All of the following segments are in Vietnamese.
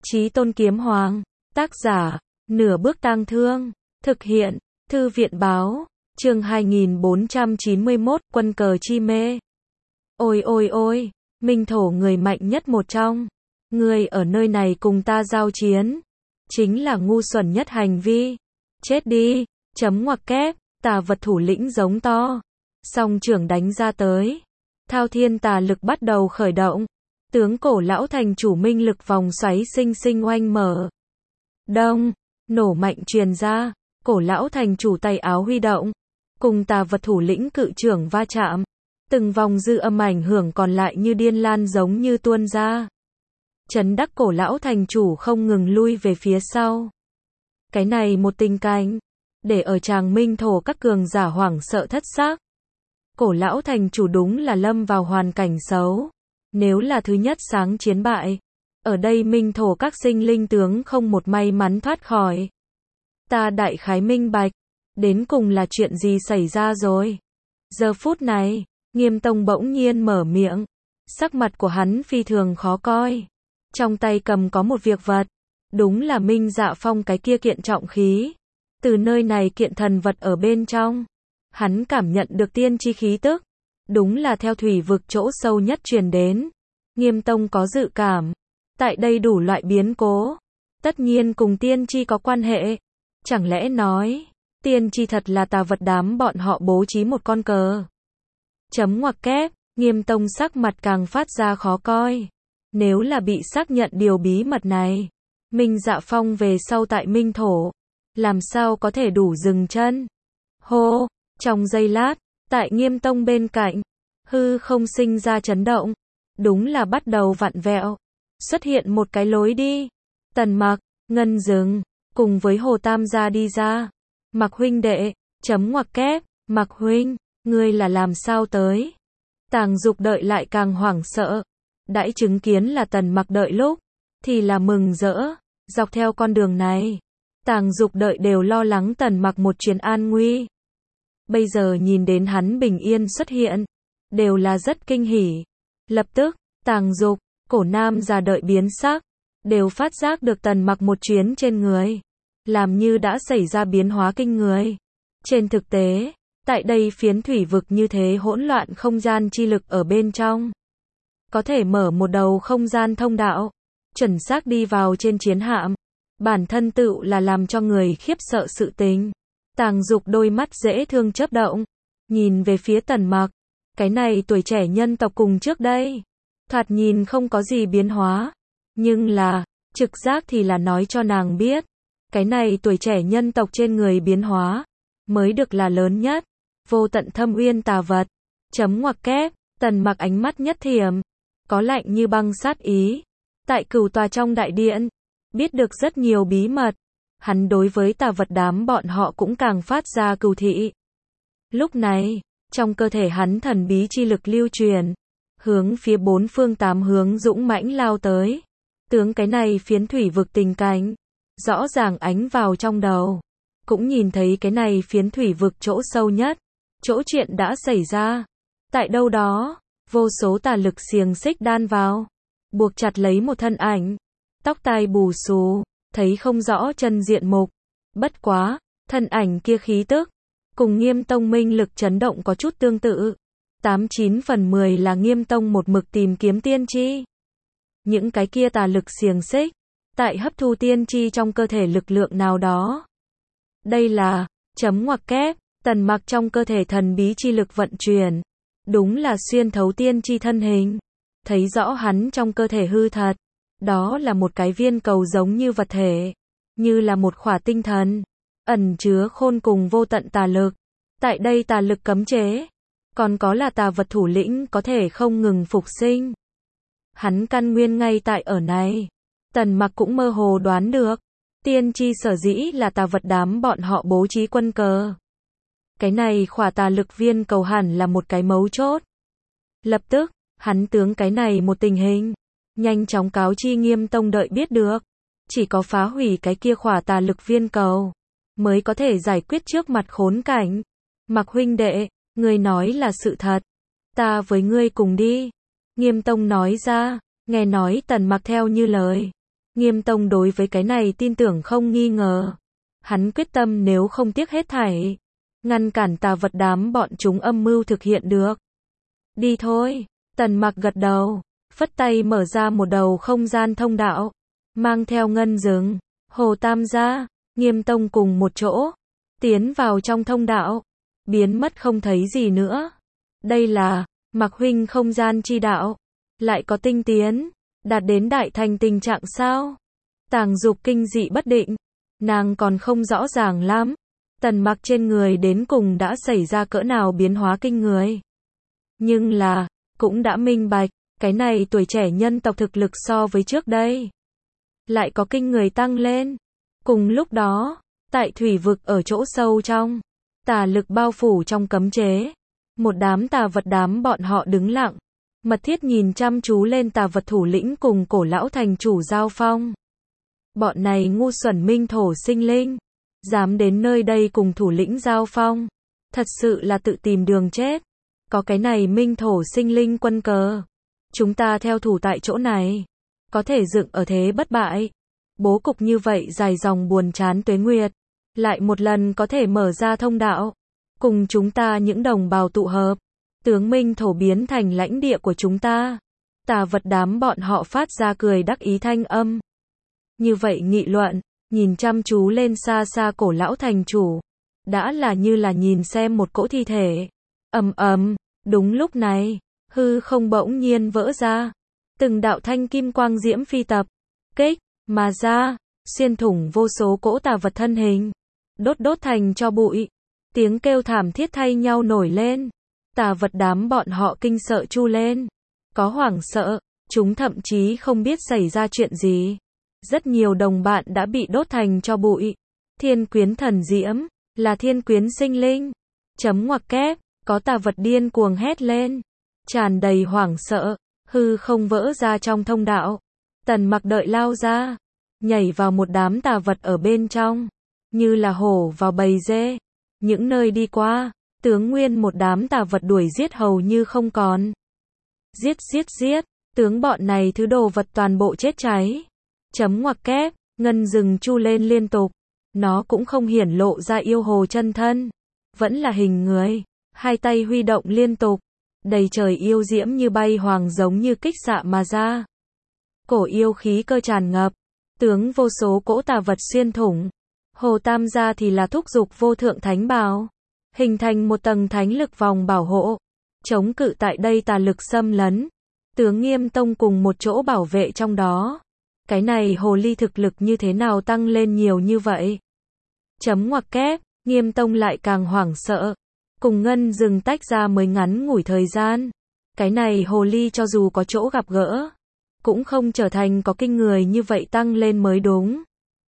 Chí Tôn Kiếm Hoàng. Tác giả, Nửa Bước Tang Thương. Thực hiện, Thư viện báo. Chương 2491, Quân cờ chi mê. Ôi ôi ôi, Minh Thổ người mạnh nhất một trong. Người ở nơi này cùng ta giao chiến. Chính là ngu xuẩn nhất hành vi. Chết đi, chấm ngoặc kép, tà vật thủ lĩnh giống to. Song trưởng đánh ra tới. Thao thiên tà lực bắt đầu khởi động. Tướng cổ lão thành chủ minh lực vòng xoáy sinh sinh oanh mở. Đông, nổ mạnh truyền ra, cổ lão thành chủ tay áo huy động. Cùng tà vật thủ lĩnh cự trưởng va chạm. Từng vòng dư âm ảnh hưởng còn lại như điên lan giống như tuôn ra. Chấn đắc cổ lão thành chủ không ngừng lui về phía sau. Cái này một tình cảnh, để ở tràng Minh Thổ các cường giả hoảng sợ thất xác. Cổ lão thành chủ đúng là lâm vào hoàn cảnh xấu. Nếu là thứ nhất sáng chiến bại, ở đây Minh Thổ các sinh linh tướng không một may mắn thoát khỏi. Ta đại khái minh bạch, đến cùng là chuyện gì xảy ra rồi. Giờ phút này, Nghiêm Tông bỗng nhiên mở miệng, sắc mặt của hắn phi thường khó coi. Trong tay cầm có một việc vật, đúng là Minh Dạ Phong cái kia kiện trọng khí. Từ nơi này kiện thần vật ở bên trong, hắn cảm nhận được tiên chi khí tức, đúng là theo thủy vực chỗ sâu nhất truyền đến. Nghiêm Tông có dự cảm, tại đây đủ loại biến cố, tất nhiên cùng tiên chi có quan hệ. Chẳng lẽ nói, tiên chi thật là tà vật đám bọn họ bố trí một con cờ. Chấm ngoặc kép, Nghiêm Tông sắc mặt càng phát ra khó coi. Nếu là bị xác nhận điều bí mật này, Minh Dạ Phong về sau tại Minh Thổ, làm sao có thể đủ dừng chân. Hô, trong giây lát, tại Nghiêm Tông bên cạnh, hư không sinh ra chấn động, đúng là bắt đầu vặn vẹo, xuất hiện một cái lối đi. Tần Mặc, Ngân Dừng, cùng với Hồ Tam gia đi ra. Mặc huynh đệ, chấm ngoặc kép, Mặc huynh, ngươi là làm sao tới? Tàng Dục đợi lại càng hoảng sợ. Đãi chứng kiến là Tần Mặc đợi lúc, thì là mừng rỡ. Dọc theo con đường này, Tàng Dục đợi đều lo lắng Tần Mặc một chuyến an nguy. Bây giờ nhìn đến hắn bình yên xuất hiện, đều là rất kinh hỉ. Lập tức, Tàng Dục, cổ nam già đợi biến sắc, đều phát giác được Tần Mặc một chuyến trên người, làm như đã xảy ra biến hóa kinh người. Trên thực tế, tại đây phiến thủy vực như thế hỗn loạn không gian chi lực ở bên trong, có thể mở một đầu không gian thông đạo, chuẩn xác đi vào trên chiến hạm. Bản thân tựu là làm cho người khiếp sợ sự tình. Tàng Dục đôi mắt dễ thương chớp động, nhìn về phía Tần Mặc. Cái này tuổi trẻ nhân tộc cùng trước đây, thoạt nhìn không có gì biến hóa. Nhưng là, trực giác thì là nói cho nàng biết, cái này tuổi trẻ nhân tộc trên người biến hóa, mới được là lớn nhất. Vô tận thâm uyên tà vật. Chấm ngoặc kép, Tần Mặc ánh mắt nhất thiểm, có lạnh như băng sát ý. Tại cửu tòa trong đại điện, biết được rất nhiều bí mật. Hắn đối với tà vật đám bọn họ cũng càng phát ra cừu thị. Lúc này, trong cơ thể hắn thần bí chi lực lưu truyền, hướng phía bốn phương tám hướng dũng mãnh lao tới. Tướng cái này phiến thủy vực tình cảnh, rõ ràng ánh vào trong đầu. Cũng nhìn thấy cái này phiến thủy vực chỗ sâu nhất, chỗ chuyện đã xảy ra. Tại đâu đó, vô số tà lực xiềng xích đan vào, buộc chặt lấy một thân ảnh, tóc tai bù xù, thấy không rõ chân diện mục. Bất quá, thân ảnh kia khí tức, cùng Nghiêm Tông minh lực chấn động có chút tương tự. 89 phần 10 là Nghiêm Tông một mực tìm kiếm tiên chi. Những cái kia tà lực xiềng xích, tại hấp thu tiên chi trong cơ thể lực lượng nào đó. Đây là, chấm ngoặc kép, Tần Mặc trong cơ thể thần bí chi lực vận chuyển. Đúng là xuyên thấu tiên chi thân hình. Thấy rõ hắn trong cơ thể hư thật. Đó là một cái viên cầu giống như vật thể. Như là một khỏa tinh thần. Ẩn chứa khôn cùng vô tận tà lực. Tại đây tà lực cấm chế. Còn có là tà vật thủ lĩnh có thể không ngừng phục sinh. Hắn căn nguyên ngay tại ở này. Tần Mặc cũng mơ hồ đoán được. Tiên chi sở dĩ là tà vật đám bọn họ bố trí quân cờ. Cái này khỏa tà lực viên cầu hẳn là một cái mấu chốt. Lập tức, hắn tướng cái này một tình hình, nhanh chóng cáo chi Nghiêm Tông đợi biết được. Chỉ có phá hủy cái kia khỏa tà lực viên cầu, mới có thể giải quyết trước mặt khốn cảnh. Mặc huynh đệ, ngươi nói là sự thật. Ta với ngươi cùng đi. Nghiêm Tông nói ra, nghe nói Tần Mặc theo như lời. Nghiêm Tông đối với cái này tin tưởng không nghi ngờ. Hắn quyết tâm nếu không tiếc hết thảy, ngăn cản tà vật đám bọn chúng âm mưu thực hiện được. Đi thôi, Tần Mặc gật đầu, phất tay mở ra một đầu không gian thông đạo, mang theo Ngân Dừng, Hồ Tam gia, Nghiêm Tông cùng một chỗ, tiến vào trong thông đạo, biến mất không thấy gì nữa. Đây là, Mặc huynh không gian chi đạo, lại có tinh tiến, đạt đến đại thành tình trạng sao? Tàng Dục kinh dị bất định, nàng còn không rõ ràng lắm. Tần Mặc trên người đến cùng đã xảy ra cỡ nào biến hóa kinh người. Nhưng là, cũng đã minh bạch, cái này tuổi trẻ nhân tộc thực lực so với trước đây lại có kinh người tăng lên. Cùng lúc đó, tại thủy vực ở chỗ sâu trong, tà lực bao phủ trong cấm chế. Một đám tà vật đám bọn họ đứng lặng, mật thiết nhìn chăm chú lên tà vật thủ lĩnh cùng cổ lão thành chủ giao phong. Bọn này ngu xuẩn minh thổ sinh linh, dám đến nơi đây cùng thủ lĩnh giao phong, thật sự là tự tìm đường chết. Có cái này minh thổ sinh linh quân cờ, chúng ta theo thủ tại chỗ này, có thể dựng ở thế bất bại. Bố cục như vậy dài dòng buồn chán tuế nguyệt, lại một lần có thể mở ra thông đạo, cùng chúng ta những đồng bào tụ hợp, tướng minh thổ biến thành lãnh địa của chúng ta. Tà vật đám bọn họ phát ra cười đắc ý thanh âm. Như vậy nghị luận, nhìn chăm chú lên xa xa cổ lão thành chủ, đã là như là nhìn xem một cỗ thi thể. Ầm ầm, đúng lúc này, hư không bỗng nhiên vỡ ra, từng đạo thanh kim quang diễm phi tập kích mà ra, xuyên thủng vô số cỗ tà vật thân hình, đốt thành cho bụi. Tiếng kêu thảm thiết thay nhau nổi lên. Tà vật đám bọn họ kinh sợ chu lên, có hoảng sợ, chúng thậm chí không biết xảy ra chuyện gì. Rất nhiều đồng bạn đã bị đốt thành cho bụi. Thiên quyến thần diễm, là thiên quyến sinh linh. Chấm ngoặc kép, có tà vật điên cuồng hét lên, tràn đầy hoảng sợ, hư không vỡ ra trong thông đạo. Tần Mặc đợi lao ra, nhảy vào một đám tà vật ở bên trong, như là hổ vào bầy dê. Những nơi đi qua, tướng nguyên một đám tà vật đuổi giết hầu như không còn. Giết, tướng bọn này thứ đồ vật toàn bộ chết cháy. Chấm ngoặc kép, Ngân Dừng chu lên liên tục. Nó cũng không hiển lộ ra yêu hồ chân thân, vẫn là hình người, hai tay huy động liên tục, đầy trời yêu diễm như bay hoàng giống như kích xạ mà ra. Cổ yêu khí cơ tràn ngập, tướng vô số cỗ tà vật xuyên thủng. Hồ Tam gia thì là thúc giục vô thượng thánh bào, hình thành một tầng thánh lực vòng bảo hộ, chống cự tại đây tà lực xâm lấn. Tướng Nghiêm Tông cùng một chỗ bảo vệ trong đó. Cái này hồ ly thực lực như thế nào tăng lên nhiều như vậy? Chấm ngoặc kép, Nghiêm Tông lại càng hoảng sợ. Cùng Ngân Dừng tách ra mới ngắn ngủi thời gian. Cái này hồ ly cho dù có chỗ gặp gỡ, cũng không trở thành có kinh người như vậy tăng lên mới đúng.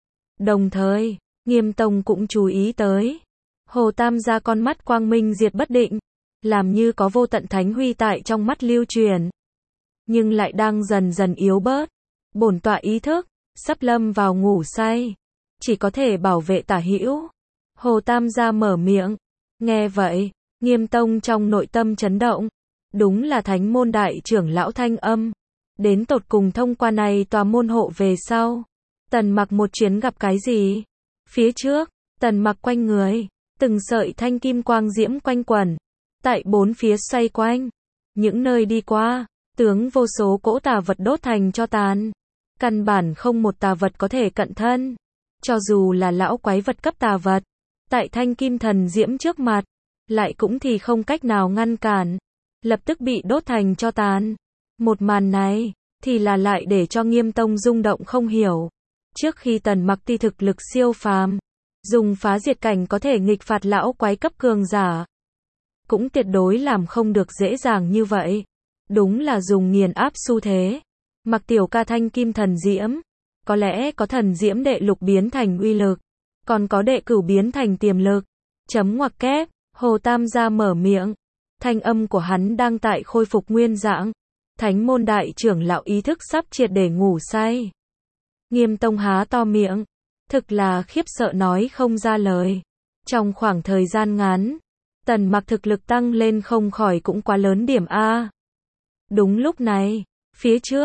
Đồng thời, Nghiêm Tông cũng chú ý tới. Hồ Tam gia con mắt quang minh diệt bất định, làm như có vô tận thánh huy tại trong mắt lưu truyền. Nhưng lại đang dần dần yếu bớt. Bổn tọa ý thức, sắp lâm vào ngủ say. Chỉ có thể bảo vệ tả hữu. Hồ Tam gia mở miệng. Nghe vậy, Nghiêm Tông trong nội tâm chấn động. Đúng là thánh môn đại trưởng lão thanh âm. Đến tột cùng thông qua này tòa môn hộ về sau. Tần Mặc một chuyến gặp cái gì? Phía trước, Tần Mặc quanh người, từng sợi thanh kim quang diễm quanh quẩn. Tại bốn phía xoay quanh. Những nơi đi qua, tướng vô số cỗ tà vật đốt thành cho tàn. Căn bản không một tà vật có thể cận thân. Cho dù là lão quái vật cấp tà vật, tại thanh kim thần diễm trước mặt, lại cũng thì không cách nào ngăn cản. Lập tức bị đốt thành cho tàn. Một màn này, thì là lại để cho Nghiêm Tông rung động không hiểu. Trước khi Tần Mặc ti thực lực siêu phàm, dùng phá diệt cảnh có thể nghịch phạt lão quái cấp cường giả, cũng tuyệt đối làm không được dễ dàng như vậy. Đúng là dùng nghiền áp xu thế. Mặc tiểu ca thanh kim thần diễm, có lẽ có thần diễm đệ lục biến thành uy lực, còn có đệ cửu biến thành tiềm lực. Chấm ngoặc kép, Hồ Tam gia mở miệng, thanh âm của hắn đang tại khôi phục nguyên dạng. Thánh môn đại trưởng lão ý thức sắp triệt để ngủ say. Nghiêm Tông há to miệng, thực là khiếp sợ nói không ra lời. Trong khoảng thời gian ngắn, Tần Mặc thực lực tăng lên không khỏi cũng quá lớn điểm a. Đúng lúc này, phía trước,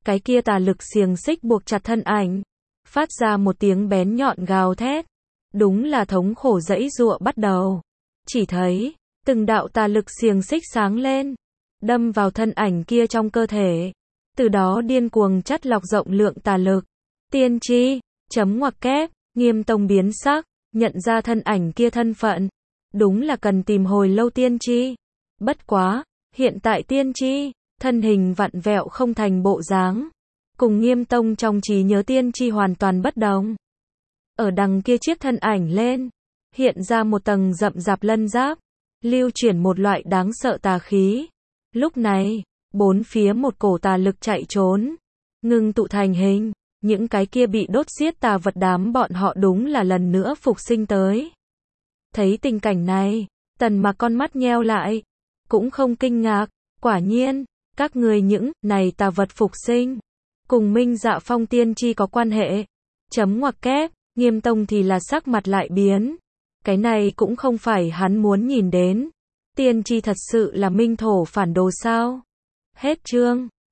cái kia tà lực xiềng xích buộc chặt thân ảnh, phát ra một tiếng bén nhọn gào thét. Đúng là thống khổ giãy giụa bắt đầu. Chỉ thấy, từng đạo tà lực xiềng xích sáng lên, đâm vào thân ảnh kia trong cơ thể. Từ đó điên cuồng chắt lọc rộng lượng tà lực. Tiên tri, chấm ngoặc kép, Nghiêm Tông biến sắc, nhận ra thân ảnh kia thân phận. Đúng là cần tìm hồi lâu tiên tri. Bất quá, hiện tại tiên tri, thân hình vặn vẹo không thành bộ dáng. Cùng Nghiêm Tông trong trí nhớ tiên tri hoàn toàn bất đồng. Ở đằng kia chiếc thân ảnh lên, hiện ra một tầng rậm rạp lân giáp, lưu chuyển một loại đáng sợ tà khí. Lúc này, bốn phía một cổ tà lực chạy trốn, ngưng tụ thành hình, những cái kia bị đốt giết tà vật đám bọn họ đúng là lần nữa phục sinh tới. Thấy tình cảnh này, Tần Mặc con mắt nheo lại, cũng không kinh ngạc, quả nhiên, các người những này tà vật phục sinh, cùng Minh Dạ Phong tiên tri có quan hệ. Chấm ngoặc kép, Nghiêm Tông thì là sắc mặt lại biến. Cái này cũng không phải hắn muốn nhìn đến. Tiên tri thật sự là minh thổ phản đồ sao? Hết chương.